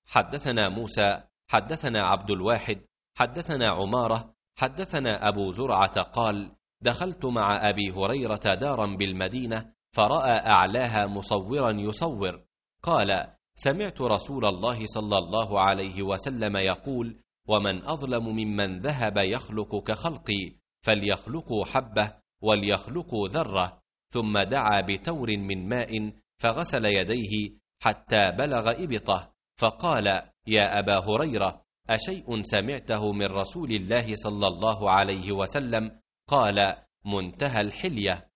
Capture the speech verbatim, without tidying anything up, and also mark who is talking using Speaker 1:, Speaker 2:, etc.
Speaker 1: حدثنا موسى حدثنا عبد الواحد حدثنا عمارة حدثنا أبو زرعة قال: دخلت مع أبي هريرة دارا بالمدينة فرأى أعلاها مصورا يصور، قال: سمعت رسول الله صلى الله عليه وسلم يقول: ومن أظلم ممن ذهب يخلق كخلقي، فليخلقوا حبة وليخلقوا ذرة. ثم دعا بتور من ماء فغسل يديه حتى بلغ إبطه، فقال: يا أبا هريرة، أشيء سمعته من رسول الله صلى الله عليه وسلم؟ قال: منتهى الحلية.